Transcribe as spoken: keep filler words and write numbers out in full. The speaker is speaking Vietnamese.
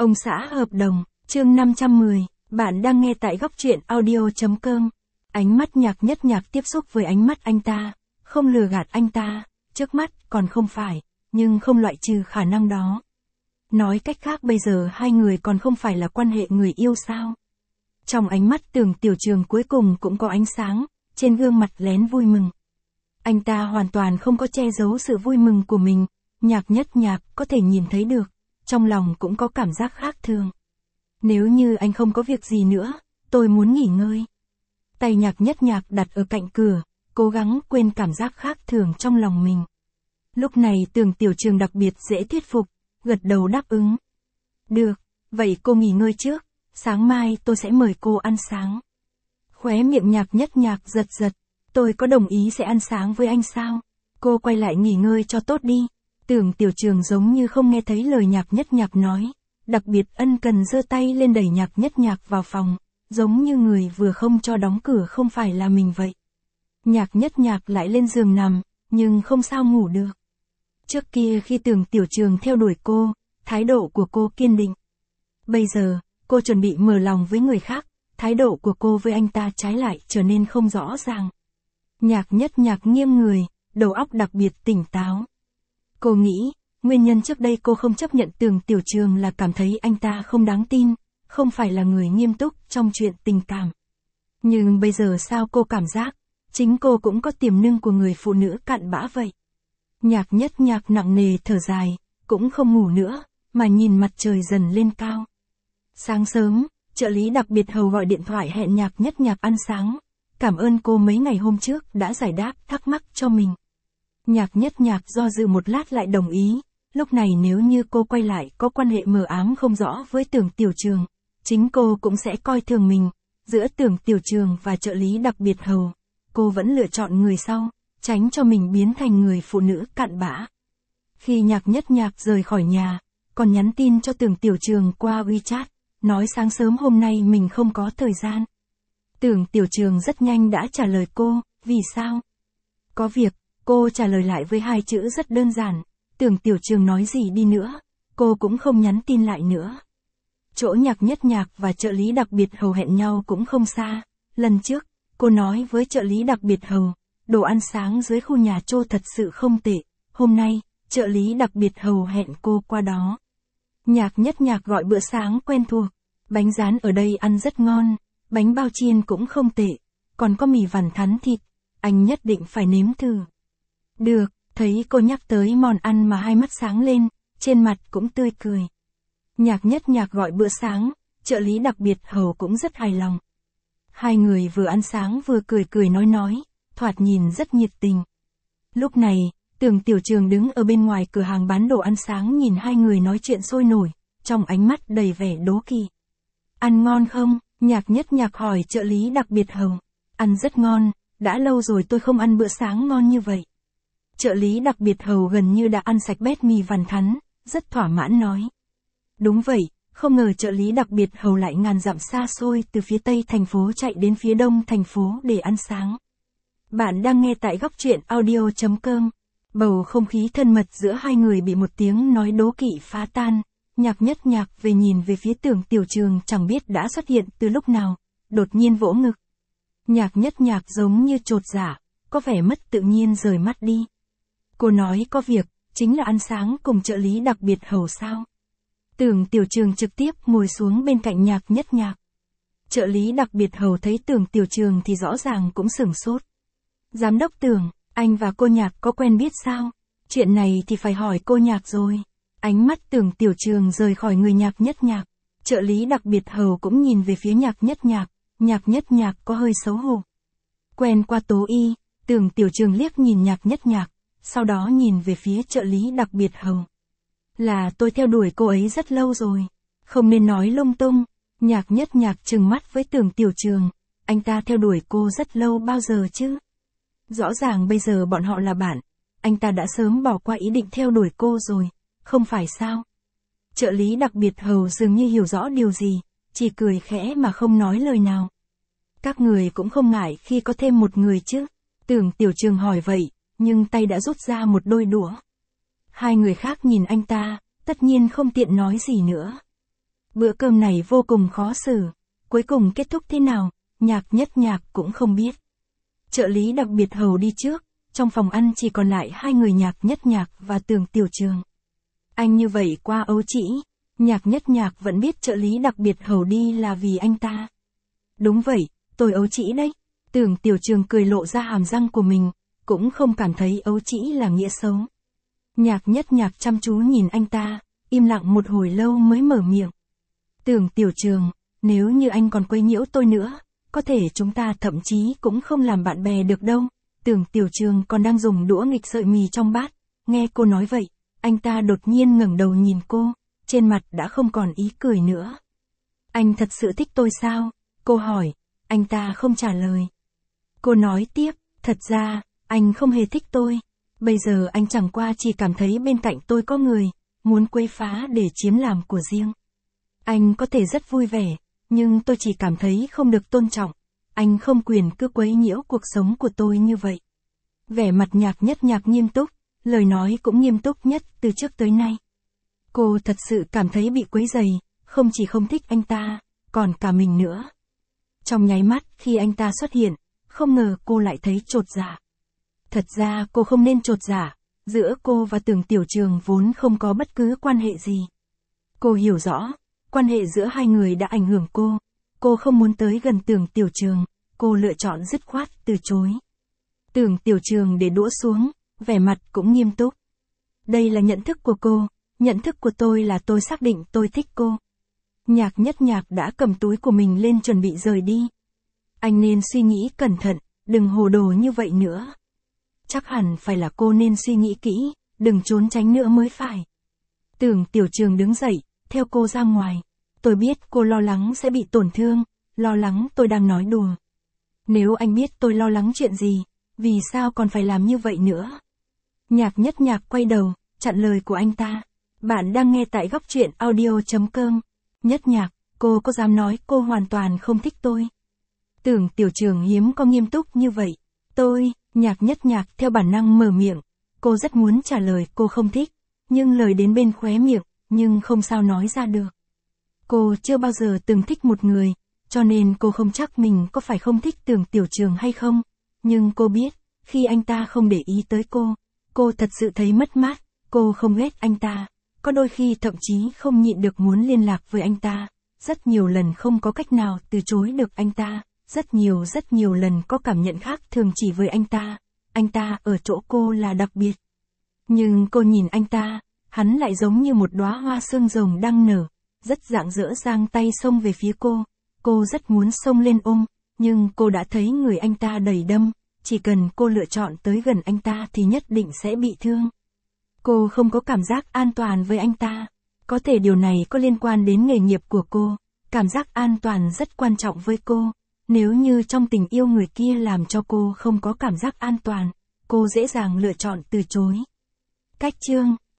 Ông xã hợp đồng, chương năm trăm mười, bạn đang nghe tại góc truyện audio.com. Ánh mắt Nhạc Nhất Nhạc tiếp xúc với ánh mắt anh ta, không lừa gạt anh ta, trước mắt còn không phải, nhưng không loại trừ khả năng đó. Nói cách khác bây giờ hai người còn không phải là quan hệ người yêu sao? Trong ánh mắt Tưởng Tiểu Trường cuối cùng cũng có ánh sáng, trên gương mặt lén vui mừng. Anh ta hoàn toàn không có che giấu sự vui mừng của mình, Nhạc Nhất Nhạc có thể nhìn thấy được, trong lòng cũng có cảm giác khác thường. Nếu như anh không có việc gì nữa, tôi muốn nghỉ ngơi. Tay Nhạc Nhất Nhạc đặt ở cạnh cửa, cố gắng quên cảm giác khác thường trong lòng mình. Lúc này Tưởng Tiểu Trường đặc biệt dễ thuyết phục, gật đầu đáp ứng. Được, vậy cô nghỉ ngơi trước, sáng mai tôi sẽ mời cô ăn sáng. Khóe miệng Nhạc Nhất Nhạc giật giật, tôi có đồng ý sẽ ăn sáng với anh sao? Cô quay lại nghỉ ngơi cho tốt đi. Tưởng Tiểu Trường giống như không nghe thấy lời Nhạc Nhất Nhạc nói, đặc biệt ân cần giơ tay lên đẩy Nhạc Nhất Nhạc vào phòng, giống như người vừa không cho đóng cửa không phải là mình vậy. Nhạc Nhất Nhạc lại lên giường nằm, nhưng không sao ngủ được. Trước kia khi Tưởng Tiểu Trường theo đuổi cô, thái độ của cô kiên định. Bây giờ, cô chuẩn bị mở lòng với người khác, thái độ của cô với anh ta trái lại trở nên không rõ ràng. Nhạc Nhất Nhạc nghiêng người, đầu óc đặc biệt tỉnh táo. Cô nghĩ, nguyên nhân trước đây cô không chấp nhận Tưởng Tiểu Trường là cảm thấy anh ta không đáng tin, không phải là người nghiêm túc trong chuyện tình cảm. Nhưng bây giờ sao cô cảm giác, chính cô cũng có tiềm năng của người phụ nữ cặn bã vậy. Nhạc Nhất Nhạc nặng nề thở dài, cũng không ngủ nữa, mà nhìn mặt trời dần lên cao. Sáng sớm, trợ lý đặc biệt hầu gọi điện thoại hẹn Nhạc Nhất Nhạc ăn sáng, cảm ơn cô mấy ngày hôm trước đã giải đáp thắc mắc cho mình. Nhạc Nhất Nhạc do dự một lát lại đồng ý, lúc này nếu như cô quay lại có quan hệ mờ ám không rõ với Tưởng Tiểu Trường, chính cô cũng sẽ coi thường mình, giữa Tưởng Tiểu Trường và trợ lý đặc biệt hầu, cô vẫn lựa chọn người sau, tránh cho mình biến thành người phụ nữ cặn bã. Khi Nhạc Nhất Nhạc rời khỏi nhà, còn nhắn tin cho Tưởng Tiểu Trường qua WeChat, nói sáng sớm hôm nay mình không có thời gian. Tưởng Tiểu Trường rất nhanh đã trả lời cô, vì sao? Có việc. Cô trả lời lại với hai chữ rất đơn giản, Tưởng Tiểu Trường nói gì đi nữa, cô cũng không nhắn tin lại nữa. Chỗ Nhạc Nhất Nhạc và trợ lý đặc biệt hầu hẹn nhau cũng không xa, lần trước, cô nói với trợ lý đặc biệt hầu, đồ ăn sáng dưới khu nhà Trô thật sự không tệ, hôm nay, trợ lý đặc biệt hầu hẹn cô qua đó. Nhạc Nhất Nhạc gọi bữa sáng quen thuộc, bánh rán ở đây ăn rất ngon, bánh bao chiên cũng không tệ, còn có mì vằn thắn thịt, anh nhất định phải nếm thử. Được, thấy cô nhắc tới món ăn mà hai mắt sáng lên, trên mặt cũng tươi cười. Nhạc Nhất Nhạc gọi bữa sáng, trợ lý đặc biệt hầu cũng rất hài lòng. Hai người vừa ăn sáng vừa cười cười nói nói, thoạt nhìn rất nhiệt tình. Lúc này, Tưởng Tiểu Trường đứng ở bên ngoài cửa hàng bán đồ ăn sáng nhìn hai người nói chuyện sôi nổi, trong ánh mắt đầy vẻ đố kỵ. Ăn ngon không? Nhạc Nhất Nhạc hỏi trợ lý đặc biệt hầu. Ăn rất ngon, đã lâu rồi tôi không ăn bữa sáng ngon như vậy. Trợ lý đặc biệt hầu gần như đã ăn sạch bét mì vằn thắn, rất thỏa mãn nói. Đúng vậy, không ngờ trợ lý đặc biệt hầu lại ngàn dặm xa xôi từ phía tây thành phố chạy đến phía đông thành phố để ăn sáng. Bạn đang nghe tại góc truyện audio.com. Bầu không khí thân mật giữa hai người bị một tiếng nói đố kỵ phá tan. Nhạc Nhất Nhạc về nhìn về phía Tưởng Tiểu Trường chẳng biết đã xuất hiện từ lúc nào, đột nhiên vỗ ngực. Nhạc Nhất Nhạc giống như chột dạ, có vẻ mất tự nhiên rời mắt đi. Cô nói có việc, chính là ăn sáng cùng trợ lý đặc biệt hầu sao. Tưởng Tiểu Trường trực tiếp ngồi xuống bên cạnh Nhạc Nhất Nhạc. Trợ lý đặc biệt hầu thấy Tưởng Tiểu Trường thì rõ ràng cũng sửng sốt. Giám đốc Tưởng, anh và cô Nhạc có quen biết sao? Chuyện này thì phải hỏi cô Nhạc rồi. Ánh mắt Tưởng Tiểu Trường rời khỏi người Nhạc Nhất Nhạc. Trợ lý đặc biệt hầu cũng nhìn về phía Nhạc Nhất Nhạc. Nhạc Nhất Nhạc có hơi xấu hổ. Quen qua Tố Y, Tưởng Tiểu Trường liếc nhìn Nhạc Nhất Nhạc. Sau đó nhìn về phía trợ lý đặc biệt hầu. Là tôi theo đuổi cô ấy rất lâu rồi. Không nên nói lung tung. Nhạc Nhất Nhạc trừng mắt với Tưởng Tiểu Trường. Anh ta theo đuổi cô rất lâu bao giờ chứ? Rõ ràng bây giờ bọn họ là bạn. Anh ta đã sớm bỏ qua ý định theo đuổi cô rồi. Không phải sao? Trợ lý đặc biệt hầu dường như hiểu rõ điều gì. Chỉ cười khẽ mà không nói lời nào. Các người cũng không ngại khi có thêm một người chứ? Tưởng Tiểu Trường hỏi vậy. Nhưng tay đã rút ra một đôi đũa. Hai người khác nhìn anh ta, tất nhiên không tiện nói gì nữa. Bữa cơm này vô cùng khó xử. Cuối cùng kết thúc thế nào, Nhạc Nhất Nhạc cũng không biết. Trợ lý đặc biệt hầu đi trước, trong phòng ăn chỉ còn lại hai người Nhạc Nhất Nhạc và Tưởng Tiểu Trường. Anh như vậy quá ấu trĩ, Nhạc Nhất Nhạc vẫn biết trợ lý đặc biệt hầu đi là vì anh ta. Đúng vậy, tôi ấu trĩ đấy. Tưởng Tiểu Trường cười lộ ra hàm răng của mình, cũng không cảm thấy ấu trĩ là nghĩa xấu. Nhạc Nhất Nhạc chăm chú nhìn anh ta, im lặng một hồi lâu mới mở miệng. Tưởng Tiểu Trường, nếu như anh còn quấy nhiễu tôi nữa, có thể chúng ta thậm chí cũng không làm bạn bè được đâu. Tưởng Tiểu Trường còn đang dùng đũa nghịch sợi mì trong bát, nghe cô nói vậy, anh ta đột nhiên ngẩng đầu nhìn cô, trên mặt đã không còn ý cười nữa. Anh thật sự thích tôi sao? Cô hỏi, anh ta không trả lời. Cô nói tiếp, thật ra, anh không hề thích tôi. Bây giờ anh chẳng qua chỉ cảm thấy bên cạnh tôi có người, muốn quấy phá để chiếm làm của riêng. Anh có thể rất vui vẻ, nhưng tôi chỉ cảm thấy không được tôn trọng. Anh không quyền cứ quấy nhiễu cuộc sống của tôi như vậy. Vẻ mặt Nhạc Nhất Nhạc nghiêm túc, lời nói cũng nghiêm túc nhất từ trước tới nay. Cô thật sự cảm thấy bị quấy rầy, không chỉ không thích anh ta, còn cả mình nữa. Trong nháy mắt khi anh ta xuất hiện, không ngờ cô lại thấy chột dạ. Thật ra cô không nên chột dạ, giữa cô và Tưởng Tiểu Trường vốn không có bất cứ quan hệ gì. Cô hiểu rõ, quan hệ giữa hai người đã ảnh hưởng cô. Cô không muốn tới gần Tưởng Tiểu Trường, cô lựa chọn dứt khoát từ chối. Tưởng Tiểu Trường để đũa xuống, vẻ mặt cũng nghiêm túc. Đây là nhận thức của cô, nhận thức của tôi là tôi xác định tôi thích cô. Nhạc Nhất Nhạc đã cầm túi của mình lên chuẩn bị rời đi. Anh nên suy nghĩ cẩn thận, đừng hồ đồ như vậy nữa. Chắc hẳn phải là cô nên suy nghĩ kỹ, đừng trốn tránh nữa mới phải. Tưởng Tiểu Trường đứng dậy, theo cô ra ngoài. Tôi biết cô lo lắng sẽ bị tổn thương, lo lắng tôi đang nói đùa. Nếu anh biết tôi lo lắng chuyện gì, vì sao còn phải làm như vậy nữa? Nhạc Nhất Nhạc quay đầu, chặn lời của anh ta. Bạn đang nghe tại góc truyện audio chấm com. Nhất Nhạc, cô có dám nói cô hoàn toàn không thích tôi? Tưởng Tiểu Trường hiếm có nghiêm túc như vậy. Tôi, Nhạc Nhất Nhạc theo bản năng mở miệng. Cô rất muốn trả lời cô không thích, nhưng lời đến bên khóe miệng, nhưng không sao nói ra được. Cô chưa bao giờ từng thích một người, cho nên cô không chắc mình có phải không thích Tưởng Tiểu Trường hay không. Nhưng cô biết, khi anh ta không để ý tới cô, cô thật sự thấy mất mát. Cô không ghét anh ta, có đôi khi thậm chí không nhịn được muốn liên lạc với anh ta. Rất nhiều lần không có cách nào từ chối được anh ta. Rất nhiều rất nhiều lần có cảm nhận khác thường chỉ với anh ta. Anh ta ở chỗ cô là đặc biệt. Nhưng cô nhìn anh ta, hắn lại giống như một đóa hoa xương rồng đang nở, rất rạng rỡ giang tay xông về phía cô. Cô rất muốn xông lên ôm, nhưng cô đã thấy người anh ta đầy đâm, chỉ cần cô lựa chọn tới gần anh ta thì nhất định sẽ bị thương. Cô không có cảm giác an toàn với anh ta. Có thể điều này có liên quan đến nghề nghiệp của cô. Cảm giác an toàn rất quan trọng với cô. Nếu như trong tình yêu người kia làm cho cô không có cảm giác an toàn, cô dễ dàng lựa chọn từ chối. Cách chương